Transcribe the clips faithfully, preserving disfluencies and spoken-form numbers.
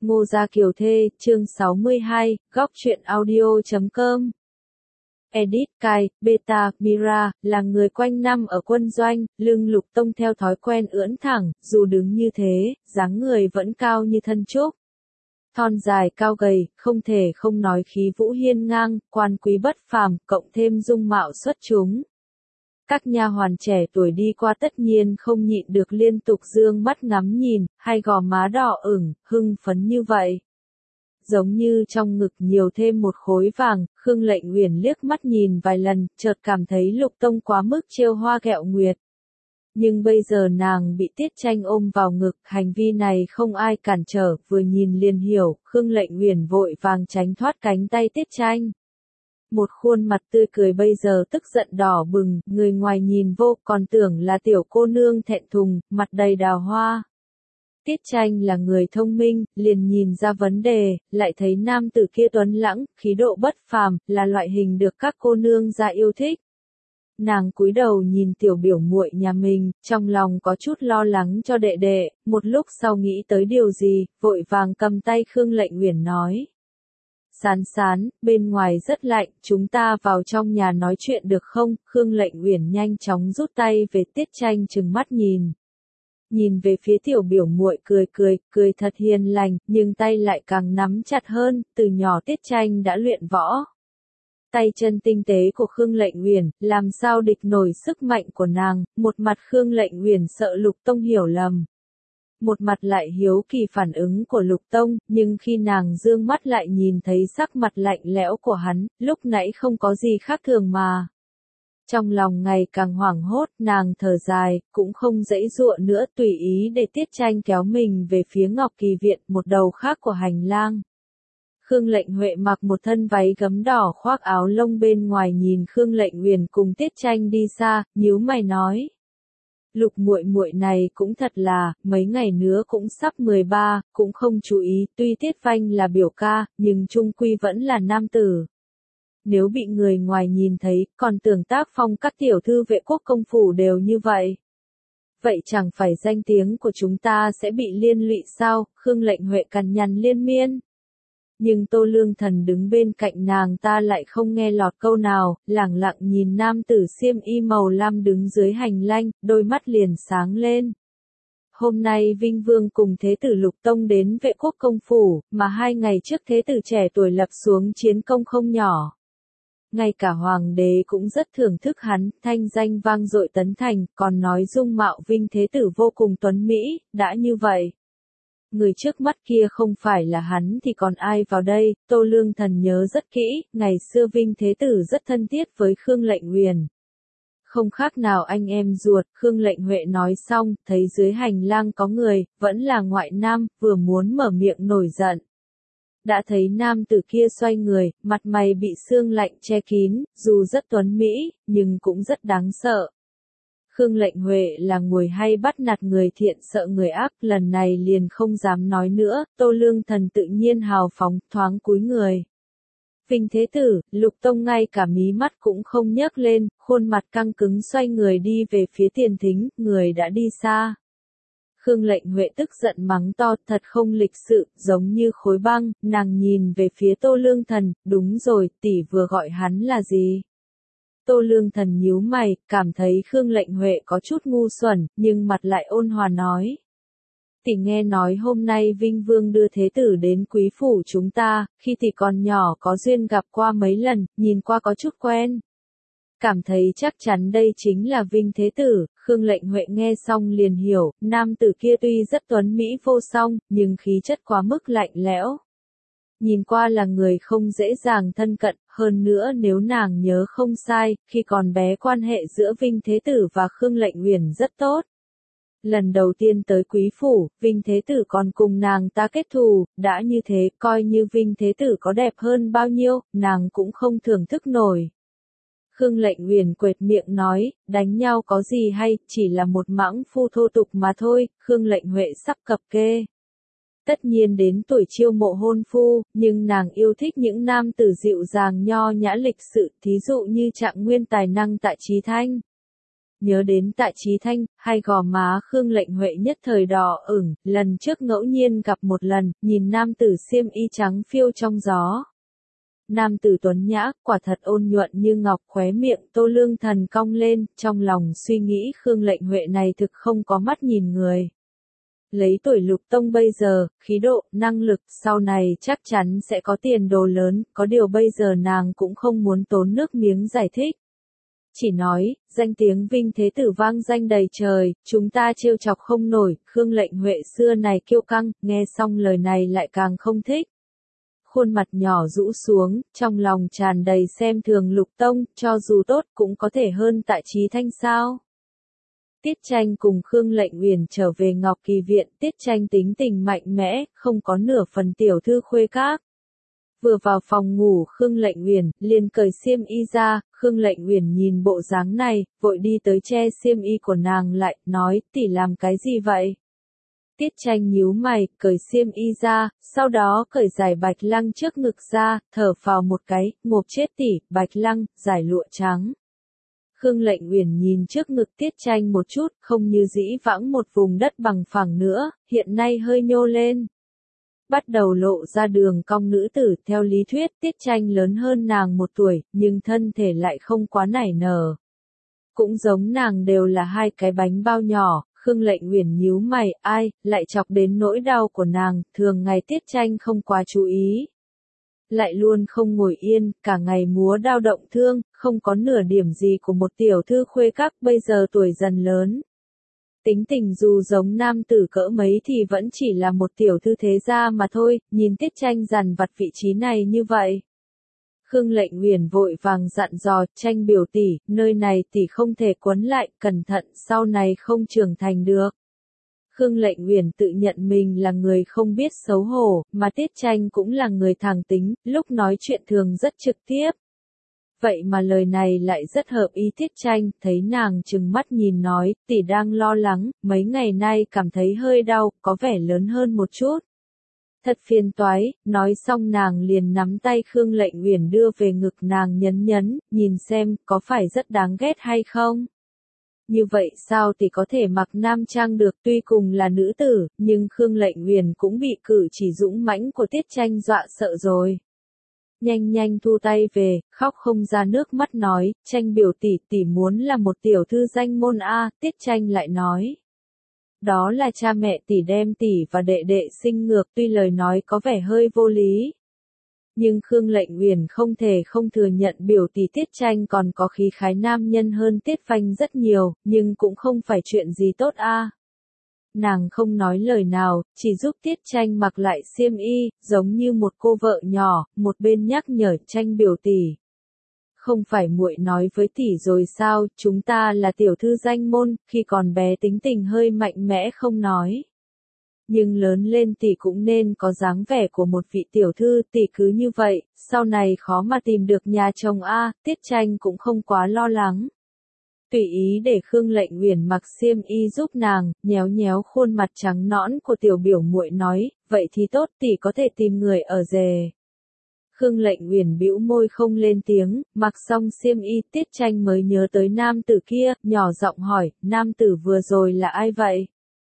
Ngô Gia Kiều Thê, chương sáu mươi hai, góc truyện audio chấm com. Edit, Kai, Beta, Mira, là người quanh năm ở quân doanh, lưng Lục Tông theo thói quen ưỡn thẳng, dù đứng như thế, dáng người vẫn cao như thân trúc. Thon dài cao gầy, không thể không nói khí vũ hiên ngang, quan quý bất phàm, cộng thêm dung mạo xuất chúng. Các nha hoàn trẻ tuổi đi qua tất nhiên không nhịn được liên tục dương mắt ngắm nhìn, hay gò má đỏ ửng, hưng phấn như vậy. Giống như trong ngực nhiều thêm một khối vàng, Khương Lệnh Uyển liếc mắt nhìn vài lần, chợt cảm thấy Lục Tông quá mức trêu hoa ghẹo nguyệt. Nhưng bây giờ nàng bị Tiết Tranh ôm vào ngực, hành vi này không ai cản trở, vừa nhìn liền hiểu, Khương Lệnh Uyển vội vàng tránh thoát cánh tay Tiết Tranh. Một khuôn mặt tươi cười bây giờ tức giận đỏ bừng, người ngoài nhìn vô còn tưởng là tiểu cô nương thẹn thùng, mặt đầy đào hoa. Tiết Tranh là người thông minh, liền nhìn ra vấn đề, lại thấy nam tử kia tuấn lãng, khí độ bất phàm, là loại hình được các cô nương ra yêu thích. Nàng cúi đầu nhìn tiểu biểu muội nhà mình, trong lòng có chút lo lắng cho đệ đệ, một lúc sau nghĩ tới điều gì, vội vàng cầm tay Khương Lệnh Uyển nói. Sán sán, bên ngoài rất lạnh, chúng ta vào trong nhà nói chuyện được không? Khương Lệnh Uyển nhanh chóng rút tay về Tiết Tranh trừng mắt nhìn. Nhìn về phía tiểu biểu muội cười cười, cười thật hiền lành, nhưng tay lại càng nắm chặt hơn, từ nhỏ Tiết Tranh đã luyện võ. Tay chân tinh tế của Khương Lệnh Uyển, làm sao địch nổi sức mạnh của nàng, một mặt Khương Lệnh Uyển sợ Lục Tông hiểu lầm. Một mặt lại hiếu kỳ phản ứng của Lục Tông, nhưng khi nàng dương mắt lại nhìn thấy sắc mặt lạnh lẽo của hắn, lúc nãy không có gì khác thường mà. Trong lòng ngày càng hoảng hốt, nàng thở dài, cũng không giãy giụa nữa, tùy ý để Tiết Tranh kéo mình về phía Ngọc Kỳ Viện, một đầu khác của hành lang. Khương Lệnh Huệ mặc một thân váy gấm đỏ khoác áo lông bên ngoài nhìn Khương Lệnh Uyển cùng Tiết Tranh đi xa, nhíu mày nói. Lục muội muội này cũng thật là, mấy ngày nữa cũng sắp mười ba, cũng không chú ý, tuy Tiết Vanh là biểu ca, nhưng chung quy vẫn là nam tử. Nếu bị người ngoài nhìn thấy, còn tưởng tác phong các tiểu thư vệ quốc công phủ đều như vậy. Vậy chẳng phải danh tiếng của chúng ta sẽ bị liên lụy sao? Khương Lệnh Huệ cằn nhằn liên miên. Nhưng Tô Lương Thần đứng bên cạnh nàng ta lại không nghe lọt câu nào, lẳng lặng nhìn nam tử xiêm y màu lam đứng dưới hành lang, đôi mắt liền sáng lên. Hôm nay Vinh Vương cùng Thế tử Lục Tông đến vệ quốc công phủ, mà hai ngày trước Thế tử trẻ tuổi lập xuống chiến công không nhỏ. Ngay cả Hoàng đế cũng rất thưởng thức hắn, thanh danh vang dội tấn thành, còn nói dung mạo Vinh Thế tử vô cùng tuấn mỹ, đã như vậy. Người trước mắt kia không phải là hắn thì còn ai vào đây? Tô Lương Thần nhớ rất kỹ, ngày xưa Vinh Thế tử rất thân thiết với Khương Lệnh Uyển. Không khác nào anh em ruột, Khương Lệnh Huệ nói xong, thấy dưới hành lang có người, vẫn là ngoại nam, vừa muốn mở miệng nổi giận. Đã thấy nam tử kia xoay người, mặt mày bị sương lạnh che kín, dù rất tuấn mỹ, nhưng cũng rất đáng sợ. Khương Lệnh Huệ là người hay bắt nạt người thiện sợ người ác, lần này liền không dám nói nữa, Tô Lương Thần tự nhiên hào phóng, thoáng cúi người. Vinh Thế tử, Lục Tông ngay cả mí mắt cũng không nhấc lên, khuôn mặt căng cứng xoay người đi về phía tiền thính, người đã đi xa. Khương Lệnh Huệ tức giận mắng to, thật không lịch sự, giống như khối băng, nàng nhìn về phía Tô Lương Thần, đúng rồi, tỷ vừa gọi hắn là gì? Tô Lương Thần nhíu mày, cảm thấy Khương Lệnh Huệ có chút ngu xuẩn, nhưng mặt lại ôn hòa nói. Tỷ nghe nói hôm nay Vinh Vương đưa Thế tử đến quý phủ chúng ta, khi tỷ còn nhỏ có duyên gặp qua mấy lần, nhìn qua có chút quen. Cảm thấy chắc chắn đây chính là Vinh Thế tử, Khương Lệnh Huệ nghe xong liền hiểu, nam tử kia tuy rất tuấn mỹ vô song, nhưng khí chất quá mức lạnh lẽo. Nhìn qua là người không dễ dàng thân cận, hơn nữa nếu nàng nhớ không sai, khi còn bé quan hệ giữa Vinh Thế tử và Khương Lệnh Uyển rất tốt. Lần đầu tiên tới quý phủ, Vinh Thế tử còn cùng nàng ta kết thù, đã như thế, coi như Vinh Thế tử có đẹp hơn bao nhiêu, nàng cũng không thưởng thức nổi. Khương Lệnh Uyển quệt miệng nói, đánh nhau có gì hay, chỉ là một mãng phu thô tục mà thôi, Khương Lệnh Huệ sắp cập kê. Tất nhiên đến tuổi chiêu mộ hôn phu, nhưng nàng yêu thích những nam tử dịu dàng nho nhã lịch sự, thí dụ như Trạng Nguyên tài năng Tạ Chí Thanh. Nhớ đến Tạ Chí Thanh, hai gò má Khương Lệnh Huệ nhất thời đỏ ửng, lần trước ngẫu nhiên gặp một lần, nhìn nam tử xiêm y trắng phiêu trong gió. Nam tử tuấn nhã, quả thật ôn nhuận như ngọc, khóe miệng Tô Lương Thần cong lên, trong lòng suy nghĩ Khương Lệnh Huệ này thực không có mắt nhìn người. Lấy tuổi Lục Tông bây giờ, khí độ, năng lực, sau này chắc chắn sẽ có tiền đồ lớn, có điều bây giờ nàng cũng không muốn tốn nước miếng giải thích. Chỉ nói, danh tiếng Vinh Thế Tử vang danh đầy trời, chúng ta trêu chọc không nổi, Khương Lệnh Huệ xưa này kiêu căng, nghe xong lời này lại càng không thích. Khuôn mặt nhỏ rũ xuống, trong lòng tràn đầy xem thường Lục Tông, cho dù tốt cũng có thể hơn Tạ Chí Thanh sao. Tiết Tranh cùng Khương Lệnh Uyển trở về Ngọc Kỳ Viện, Tiết Tranh tính tình mạnh mẽ, không có nửa phần tiểu thư khuê các. Vừa vào phòng ngủ Khương Lệnh Uyển, liền cởi xiêm y ra, Khương Lệnh Uyển nhìn bộ dáng này, vội đi tới che xiêm y của nàng lại, nói, tỷ làm cái gì vậy? Tiết Tranh nhíu mày, cởi xiêm y ra, sau đó cởi giải bạch lăng trước ngực ra, thở phào một cái, ngộp chết tỷ, bạch lăng, giải lụa trắng. Khương Lệnh Uyển nhìn trước ngực Tiết Tranh một chút, không như dĩ vãng một vùng đất bằng phẳng nữa, hiện nay hơi nhô lên. Bắt đầu lộ ra đường cong nữ tử, theo lý thuyết Tiết Tranh lớn hơn nàng một tuổi, nhưng thân thể lại không quá nảy nở. Cũng giống nàng đều là hai cái bánh bao nhỏ, Khương Lệnh Uyển nhíu mày, ai, lại chọc đến nỗi đau của nàng, thường ngày Tiết Tranh không quá chú ý. Lại luôn không ngồi yên, cả ngày múa đao động thương, không có nửa điểm gì của một tiểu thư khuê các bây giờ tuổi dần lớn. Tính tình dù giống nam tử cỡ mấy thì vẫn chỉ là một tiểu thư thế gia mà thôi, nhìn Tiết Tranh dằn vặt vị trí này như vậy. Khương Lệnh Uyển vội vàng dặn dò, Tranh biểu tỷ, nơi này tỷ không thể quấn lại, cẩn thận, sau này không trưởng thành được. Khương Lệnh Uyển tự nhận mình là người không biết xấu hổ, mà Tiết Tranh cũng là người thẳng tính, lúc nói chuyện thường rất trực tiếp. Vậy mà lời này lại rất hợp ý Tiết Tranh, thấy nàng trừng mắt nhìn nói, tỷ đang lo lắng, mấy ngày nay cảm thấy hơi đau, có vẻ lớn hơn một chút. Thật phiền toái, nói xong nàng liền nắm tay Khương Lệnh Uyển đưa về ngực nàng nhấn nhấn, nhìn xem, có phải rất đáng ghét hay không? Như vậy sao thì có thể mặc nam trang được, tuy cùng là nữ tử, nhưng Khương Lệnh Uyển cũng bị cử chỉ dũng mãnh của Tiết Tranh dọa sợ rồi. Nhanh nhanh thu tay về, khóc không ra nước mắt nói, Tranh biểu tỷ tỷ muốn là một tiểu thư danh môn a, Tiết Tranh lại nói. Đó là cha mẹ tỷ đem tỷ và đệ đệ sinh ngược, tuy lời nói có vẻ hơi vô lý. Nhưng Khương Lệnh Uyển không thể không thừa nhận biểu tỷ Tiết Tranh còn có khí khái nam nhân hơn Tiết Phanh rất nhiều, nhưng cũng không phải chuyện gì tốt a. Nàng không nói lời nào, chỉ giúp Tiết Tranh mặc lại xiêm y, giống như một cô vợ nhỏ, một bên nhắc nhở Tranh biểu tỷ. Không phải muội nói với tỷ rồi sao, chúng ta là tiểu thư danh môn, khi còn bé tính tình hơi mạnh mẽ không nói. Nhưng lớn lên tỷ cũng nên có dáng vẻ của một vị tiểu thư, tỷ cứ như vậy, sau này khó mà tìm được nhà chồng a, Tiết Tranh cũng không quá lo lắng. Tùy ý để Khương Lệnh Uyển mặc xiêm y giúp nàng, nhéo nhéo khuôn mặt trắng nõn của tiểu biểu muội nói, vậy thì tốt, tỷ có thể tìm người ở rể. Khương Lệnh Uyển bĩu môi không lên tiếng, mặc xong xiêm y, Tiết Tranh mới nhớ tới nam tử kia, nhỏ giọng hỏi, nam tử vừa rồi là ai vậy?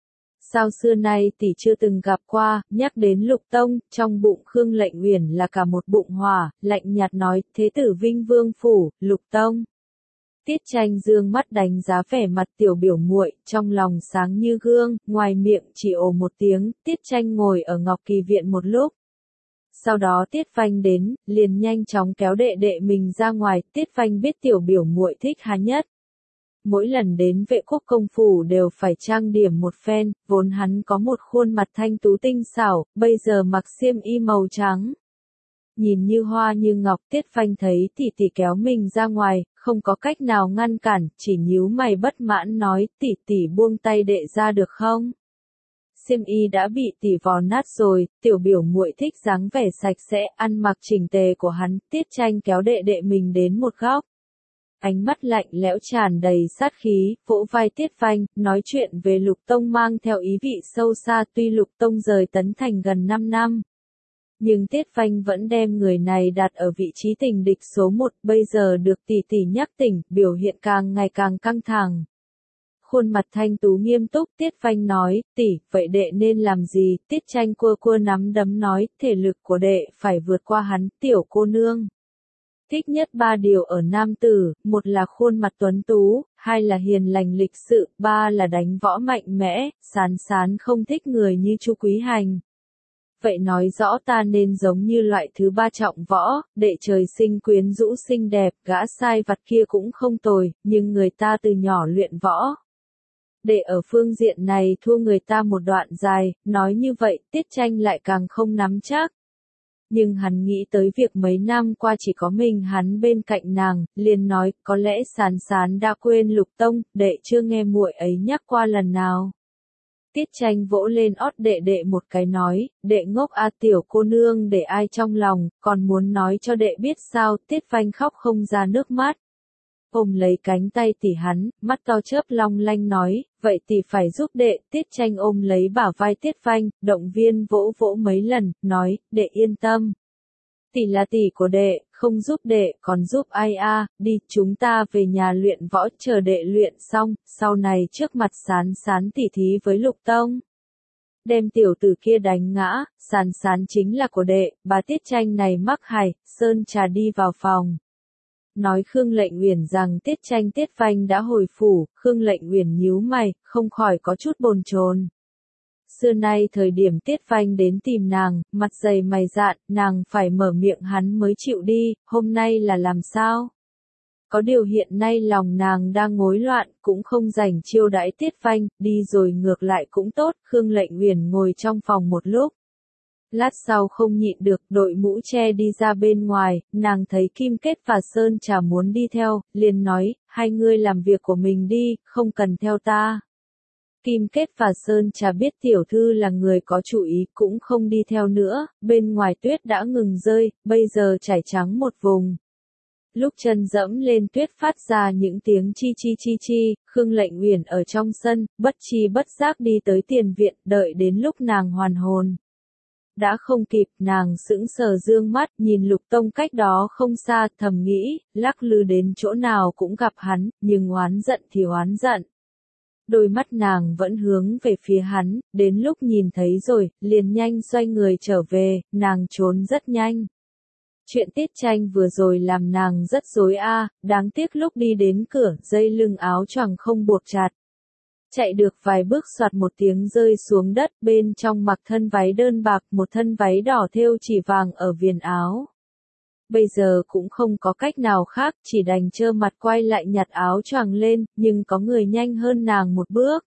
Sao xưa nay tỷ chưa từng gặp qua, nhắc đến Lục Tông, trong bụng Khương Lệnh Uyển là cả một bụng hỏa, lạnh nhạt nói, thế tử Vinh Vương phủ, Lục Tông. Tiết Tranh dương mắt đánh giá vẻ mặt tiểu biểu muội, trong lòng sáng như gương, ngoài miệng chỉ ồ một tiếng, Tiết Tranh ngồi ở Ngọc Kỳ Viện một lúc. Sau đó Tiết Phanh đến, liền nhanh chóng kéo đệ đệ mình ra ngoài, Tiết Phanh biết tiểu biểu muội thích hắn nhất. Mỗi lần đến Vệ Quốc công phủ đều phải trang điểm một phen, vốn hắn có một khuôn mặt thanh tú tinh xảo, bây giờ mặc xiêm y màu trắng. Nhìn như hoa như ngọc, Tiết Phanh thấy tỷ tỷ kéo mình ra ngoài, không có cách nào ngăn cản, chỉ nhíu mày bất mãn nói, tỷ tỷ buông tay đệ ra được không? Xiêm y đã bị tỷ vò nát rồi, tiểu biểu muội thích dáng vẻ sạch sẽ, ăn mặc chỉnh tề của hắn, Tiết Tranh kéo đệ đệ mình đến một góc. Ánh mắt lạnh lẽo tràn đầy sát khí, vỗ vai Tiết Phanh, nói chuyện về Lục Tông mang theo ý vị sâu xa, tuy Lục Tông rời Tấn Thành gần năm năm. Nhưng Tiết Phanh vẫn đem người này đặt ở vị trí tình địch số một, bây giờ được tỷ tỷ nhắc tỉnh, biểu hiện càng ngày càng căng thẳng. khuôn mặt thanh tú nghiêm túc. Tiết Phanh nói, tỷ, vậy đệ nên làm gì? Tiết Tranh cua cua nắm đấm nói, thể lực của đệ phải vượt qua hắn, tiểu cô nương. Thích nhất ba điều ở nam tử, một là khuôn mặt tuấn tú, hai là hiền lành lịch sự, ba là đánh võ mạnh mẽ. Sán Sán không thích người như Chu Quý Hành. Vậy nói rõ ta nên giống như loại thứ ba trọng võ, đệ trời sinh quyến rũ xinh đẹp, gã sai vặt kia cũng không tồi, nhưng người ta từ nhỏ luyện võ. Đệ ở phương diện này thua người ta một đoạn dài, nói như vậy Tiết Tranh lại càng không nắm chắc. Nhưng hắn nghĩ tới việc mấy năm qua chỉ có mình hắn bên cạnh nàng, liền nói, có lẽ Sán Sán đã quên Lục Tông, đệ chưa nghe muội ấy nhắc qua lần nào. Tiết Tranh vỗ lên ót đệ đệ một cái nói, đệ ngốc a tiểu cô nương để ai trong lòng, còn muốn nói cho đệ biết sao. Tiết Phanh khóc không ra nước mắt. Ôm lấy cánh tay tỷ hắn, mắt to chớp long lanh nói, vậy tỷ phải giúp đệ. Tiết Tranh ôm lấy bả vai Tiết Phanh, động viên vỗ vỗ mấy lần, nói, đệ yên tâm. Tỷ là tỷ của đệ, không giúp đệ, còn giúp ai a? Đi, chúng ta về nhà luyện võ, chờ đệ luyện xong, sau này trước mặt Sán Sán tỉ thí với Lục Tông. Đem tiểu tử kia đánh ngã, Sán Sán chính là của đệ. Bà Tiết Tranh này mắc hài, sơn trà đi vào phòng. Nói Khương Lệnh Uyển rằng Tiết Tranh Tiết Phanh đã hồi phủ. Khương Lệnh Uyển nhíu mày, không khỏi có chút bồn chồn. Xưa nay thời điểm Tiết Phanh đến tìm nàng, mặt dày mày dạn, nàng phải mở miệng hắn mới chịu đi, hôm nay là làm sao? Có điều hiện nay lòng nàng đang ngối loạn, cũng không rảnh chiêu đãi Tiết Phanh, đi rồi ngược lại cũng tốt. Khương Lệnh Uyển ngồi trong phòng một lúc. Lát sau không nhịn được, đội mũ che đi ra bên ngoài, nàng thấy Kim Kết và Sơn Trà muốn đi theo, liền nói, hai ngươi làm việc của mình đi, không cần theo ta. Kim Kết và Sơn Trà biết tiểu thư là người có chủ ý, cũng không đi theo nữa. Bên ngoài tuyết đã ngừng rơi, bây giờ trải trắng một vùng. Lúc chân dẫm lên tuyết phát ra những tiếng chi chi chi chi, Khương Lệnh Uyển ở trong sân, bất chi bất giác đi tới tiền viện, đợi đến lúc nàng hoàn hồn. Đã không kịp, nàng sững sờ dương mắt, nhìn Lục Tông cách đó không xa, thầm nghĩ, lắc lư đến chỗ nào cũng gặp hắn, nhưng oán giận thì oán giận. Đôi mắt nàng vẫn hướng về phía hắn, đến lúc nhìn thấy rồi, liền nhanh xoay người trở về, nàng trốn rất nhanh. Chuyện Tiết Tranh vừa rồi làm nàng rất rối a, đáng tiếc lúc đi đến cửa, dây lưng áo choàng không buộc chặt. Chạy được vài bước soạt một tiếng rơi xuống đất, bên trong mặc thân váy đơn bạc, một thân váy đỏ thêu chỉ vàng ở viền áo. Bây giờ cũng không có cách nào khác, chỉ đành trơ mặt quay lại nhặt áo choàng lên, nhưng có người nhanh hơn nàng một bước.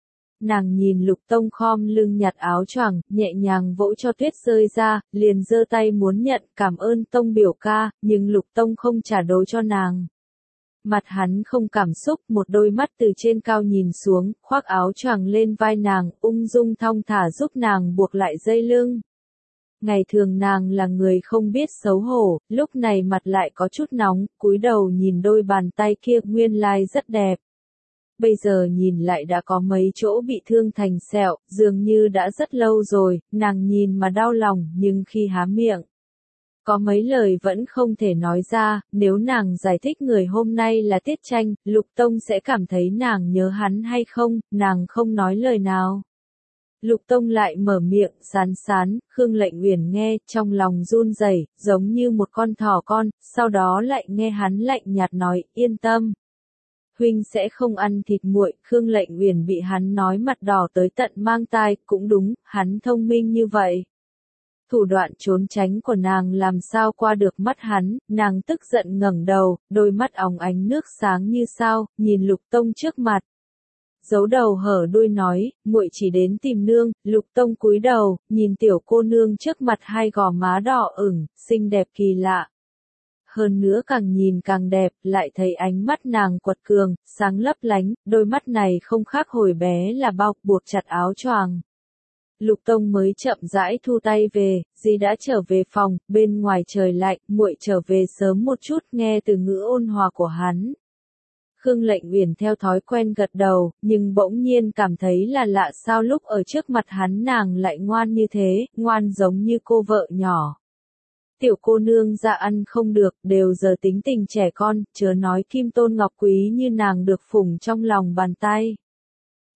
Nàng nhìn Lục Tông khom lưng nhặt áo choàng, nhẹ nhàng vỗ cho tuyết rơi ra, liền giơ tay muốn nhận, cảm ơn Tông biểu ca, nhưng Lục Tông không trả đối cho nàng. Mặt hắn không cảm xúc, một đôi mắt từ trên cao nhìn xuống, khoác áo choàng lên vai nàng, ung dung thong thả giúp nàng buộc lại dây lưng. Ngày thường nàng là người không biết xấu hổ, lúc này mặt lại có chút nóng, cúi đầu nhìn đôi bàn tay kia, nguyên lai rất đẹp. Bây giờ nhìn lại đã có mấy chỗ bị thương thành sẹo, dường như đã rất lâu rồi, nàng nhìn mà đau lòng, nhưng khi há miệng, có mấy lời vẫn không thể nói ra. Nếu nàng giải thích người hôm nay là Tiết Tranh, Lục Tông sẽ cảm thấy nàng nhớ hắn hay không, nàng không nói lời nào. Lục Tông lại mở miệng, Sán Sán. Khương Lệnh Uyển nghe, trong lòng run rẩy, giống như một con thỏ con, sau đó lại nghe hắn lạnh nhạt nói, yên tâm. Huynh sẽ không ăn thịt muội. Khương Lệnh Uyển bị hắn nói mặt đỏ tới tận mang tai, cũng đúng, hắn thông minh như vậy. Thủ đoạn trốn tránh của nàng làm sao qua được mắt hắn, nàng tức giận ngẩng đầu, đôi mắt óng ánh nước sáng như sao, nhìn Lục Tông trước mặt. Giấu đầu hở đuôi nói, muội chỉ đến tìm nương. Lục Tông cúi đầu, nhìn tiểu cô nương trước mặt, hai gò má đỏ ửng, xinh đẹp kỳ lạ. Hơn nữa càng nhìn càng đẹp, lại thấy ánh mắt nàng quật cường, sáng lấp lánh, đôi mắt này không khác hồi bé là bao, buộc chặt áo choàng. Lục Tông mới chậm rãi thu tay về, dì đã trở về phòng, bên ngoài trời lạnh, muội trở về sớm một chút, nghe từ ngữ ôn hòa của hắn. Khương Lệnh Uyển theo thói quen gật đầu, nhưng bỗng nhiên cảm thấy là lạ, sao lúc ở trước mặt hắn nàng lại ngoan như thế, ngoan giống như cô vợ nhỏ. Tiểu cô nương dạ ăn không được, đều giờ tính tình trẻ con, chớ nói Kim Tôn Ngọc Quý như nàng được phủng trong lòng bàn tay.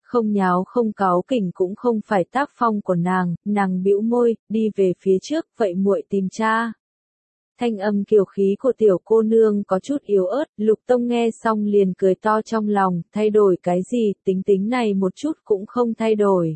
Không nháo không cáu kỉnh cũng không phải tác phong của nàng, nàng bĩu môi, đi về phía trước, vậy muội tìm cha. Thanh âm kiều khí của tiểu cô nương có chút yếu ớt, Lục Tông nghe xong liền cười to trong lòng, thay đổi cái gì, tính tính này một chút cũng không thay đổi.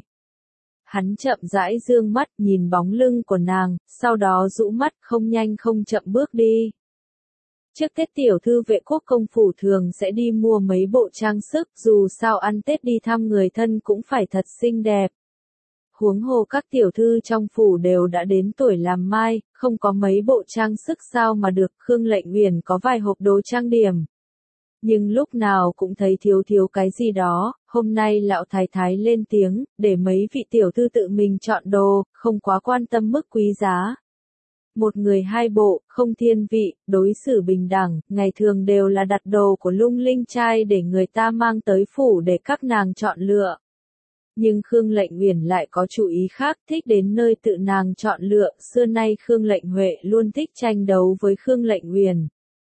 Hắn chậm rãi dương mắt nhìn bóng lưng của nàng, sau đó rũ mắt không nhanh không chậm bước đi. Trước Tết tiểu thư vệ quốc công phủ thường sẽ đi mua mấy bộ trang sức, dù sao ăn Tết đi thăm người thân cũng phải thật xinh đẹp. Huống hồ các tiểu thư trong phủ đều đã đến tuổi làm mai, không có mấy bộ trang sức sao mà được. Khương Lệnh Uyển có vài hộp đồ trang điểm, nhưng lúc nào cũng thấy thiếu thiếu cái gì đó. Hôm nay lão thái thái lên tiếng, để mấy vị tiểu thư tự mình chọn đồ, không quá quan tâm mức quý giá. Một người hai bộ, không thiên vị, đối xử bình đẳng, ngày thường đều là đặt đồ của Lung Linh trai để người ta mang tới phủ để các nàng chọn lựa. Nhưng Khương Lệnh Uyển lại có chủ ý khác, thích đến nơi tự nàng chọn lựa. Xưa nay Khương Lệnh Huệ luôn thích tranh đấu với Khương Lệnh Uyển.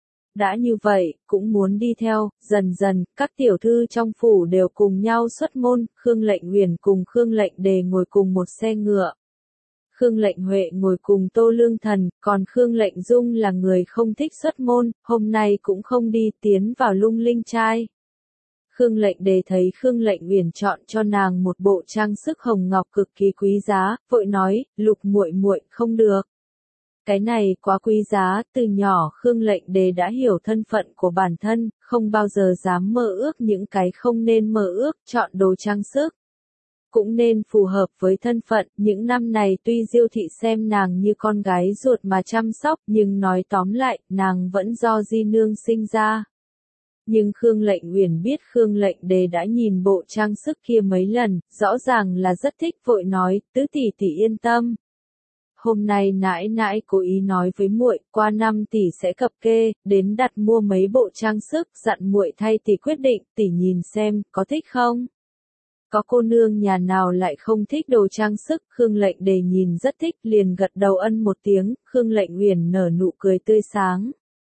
Đã như vậy, cũng muốn đi theo. Dần dần, các tiểu thư trong phủ đều cùng nhau xuất môn. Khương Lệnh Uyển cùng Khương Lệnh Đề ngồi cùng một xe ngựa. Khương Lệnh Huệ ngồi cùng Tô Lương Thần, còn Khương Lệnh Dung là người không thích xuất môn, hôm nay cũng không đi, tiến vào Lung Linh trai. Khương Lệnh Đề thấy Khương Lệnh Uyển chọn cho nàng một bộ trang sức hồng ngọc cực kỳ quý giá, vội nói, Lục muội muội không được. Cái này quá quý giá, từ nhỏ Khương Lệnh Đề đã hiểu thân phận của bản thân, không bao giờ dám mơ ước những cái không nên mơ ước, chọn đồ trang sức. Cũng nên phù hợp với thân phận, những năm này tuy Diêu thị xem nàng như con gái ruột mà chăm sóc, nhưng nói tóm lại, nàng vẫn do di nương sinh ra. Nhưng Khương Lệnh Uyển biết Khương Lệnh Đề đã nhìn bộ trang sức kia mấy lần, rõ ràng là rất thích, vội nói, tứ tỷ tỷ yên tâm. Hôm nay nãi nãi cố ý nói với muội, qua năm tỷ sẽ cập kê, đến đặt mua mấy bộ trang sức, dặn muội thay tỷ quyết định, tỷ nhìn xem, có thích không? Có cô nương nhà nào lại không thích đồ trang sức. Khương Lệnh Đề nhìn rất thích, liền gật đầu ân một tiếng. Khương Lệnh Uyển nở nụ cười tươi sáng,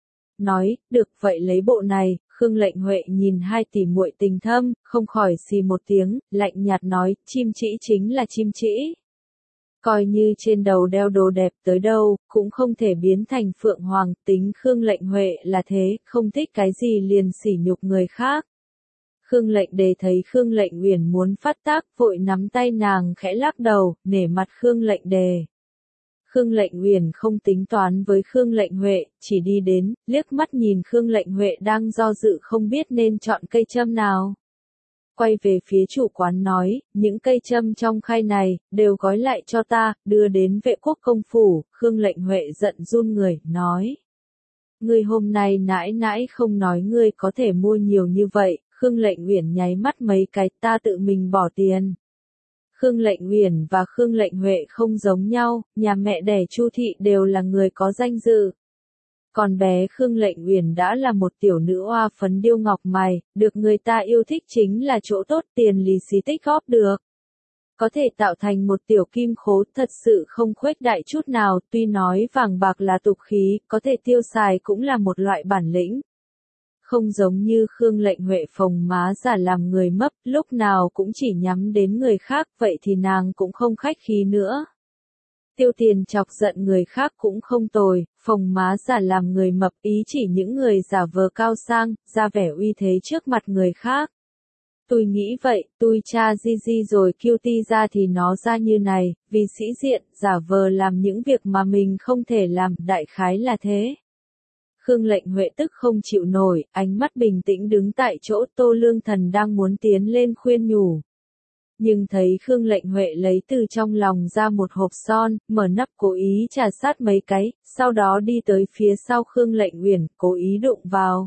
nói, được vậy lấy bộ này. Khương Lệnh Huệ nhìn hai tỷ muội tình thâm, không khỏi xì một tiếng, lạnh nhạt nói, chim trĩ chính là chim trĩ. Coi như trên đầu đeo đồ đẹp tới đâu, cũng không thể biến thành phượng hoàng. Tính Khương Lệnh Huệ là thế, không thích cái gì liền sỉ nhục người khác. Khương Lệnh Đề thấy Khương Lệnh Uyển muốn phát tác, vội nắm tay nàng khẽ lắc đầu, nể mặt Khương Lệnh Đề. Khương Lệnh Uyển không tính toán với Khương Lệnh Huệ, chỉ đi đến, liếc mắt nhìn Khương Lệnh Huệ đang do dự không biết nên chọn cây châm nào. Quay về phía chủ quán nói, những cây châm trong khay này, đều gói lại cho ta, đưa đến vệ quốc công phủ. Khương Lệnh Huệ giận run người, nói. Ngươi hôm nay nãi nãi không nói ngươi có thể mua nhiều như vậy. Khương Lệnh Uyển nháy mắt mấy cái, ta tự mình bỏ tiền. Khương Lệnh Uyển và Khương Lệnh Huệ không giống nhau, nhà mẹ đẻ Chu thị đều là người có danh dự. Còn bé Khương Lệnh Uyển đã là một tiểu nữ oa phấn điêu ngọc mày, được người ta yêu thích chính là chỗ tốt, tiền lì xì tích góp được. Có thể tạo thành một tiểu kim khố, thật sự không khuếch đại chút nào, tuy nói vàng bạc là tục khí, có thể tiêu xài cũng là một loại bản lĩnh. Không giống như Khương Lệnh Huệ phồng má giả làm người mấp, lúc nào cũng chỉ nhắm đến người khác, vậy thì nàng cũng không khách khí nữa. Tiêu tiền chọc giận người khác cũng không tồi, phồng má giả làm người mập ý chỉ những người giả vờ cao sang, ra vẻ uy thế trước mặt người khác. Tôi nghĩ vậy, tôi cha di di rồi kiêu ti ra thì nó ra như này, vì sĩ diện, giả vờ làm những việc mà mình không thể làm, đại khái là thế. Khương Lệnh Huệ tức không chịu nổi, ánh mắt bình tĩnh đứng tại chỗ. Tô Lương Thần đang muốn tiến lên khuyên nhủ. Nhưng thấy Khương Lệnh Huệ lấy từ trong lòng ra một hộp son, mở nắp cố ý trà sát mấy cái, sau đó đi tới phía sau Khương Lệnh Uyển, cố ý đụng vào.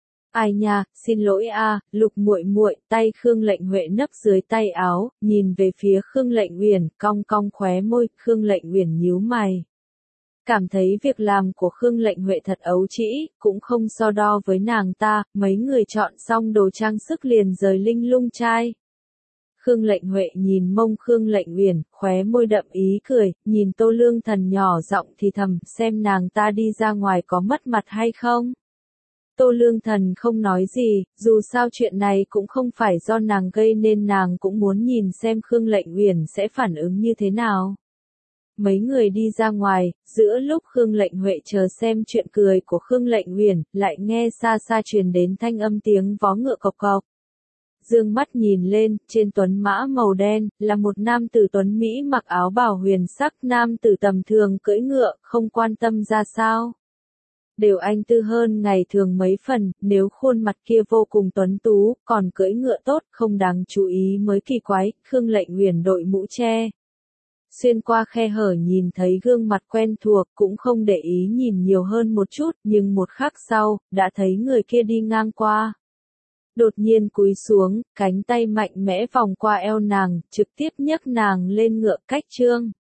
Ai nha, xin lỗi a, Lục muội muội. Tay Khương Lệnh Huệ nấp dưới tay áo, nhìn về phía Khương Lệnh Uyển, cong cong khóe môi. Khương Lệnh Uyển nhíu mày. Cảm thấy việc làm của Khương Lệnh Huệ thật ấu trĩ, cũng không so đo với nàng ta. Mấy người chọn xong đồ trang sức liền rời Linh Lung trai. Khương Lệnh Huệ nhìn mông Khương Lệnh Uyển, khóe môi đậm ý cười, nhìn Tô Lương Thần nhỏ giọng thì thầm, xem nàng ta đi ra ngoài có mất mặt hay không. Tô Lương Thần không nói gì, dù sao chuyện này cũng không phải do nàng gây nên nàng cũng muốn nhìn xem Khương Lệnh Uyển sẽ phản ứng như thế nào. Mấy người đi ra ngoài, giữa lúc Khương Lệnh Huệ chờ xem chuyện cười của Khương Lệnh Uyển, lại nghe xa xa truyền đến thanh âm tiếng vó ngựa cộc cộc. Dương mắt nhìn lên, trên tuấn mã màu đen, là một nam tử tuấn Mỹ mặc áo bào huyền sắc, nam tử tầm thường cưỡi ngựa, không quan tâm ra sao. Đều anh tư hơn ngày thường mấy phần, nếu khuôn mặt kia vô cùng tuấn tú, còn cưỡi ngựa tốt, không đáng chú ý mới kỳ quái. Khương Lệnh Uyển đội mũ che. Xuyên qua khe hở nhìn thấy gương mặt quen thuộc, cũng không để ý nhìn nhiều hơn một chút, nhưng một khắc sau, đã thấy người kia đi ngang qua. Đột nhiên cúi xuống, cánh tay mạnh mẽ vòng qua eo nàng, trực tiếp nhấc nàng lên ngựa cách trương.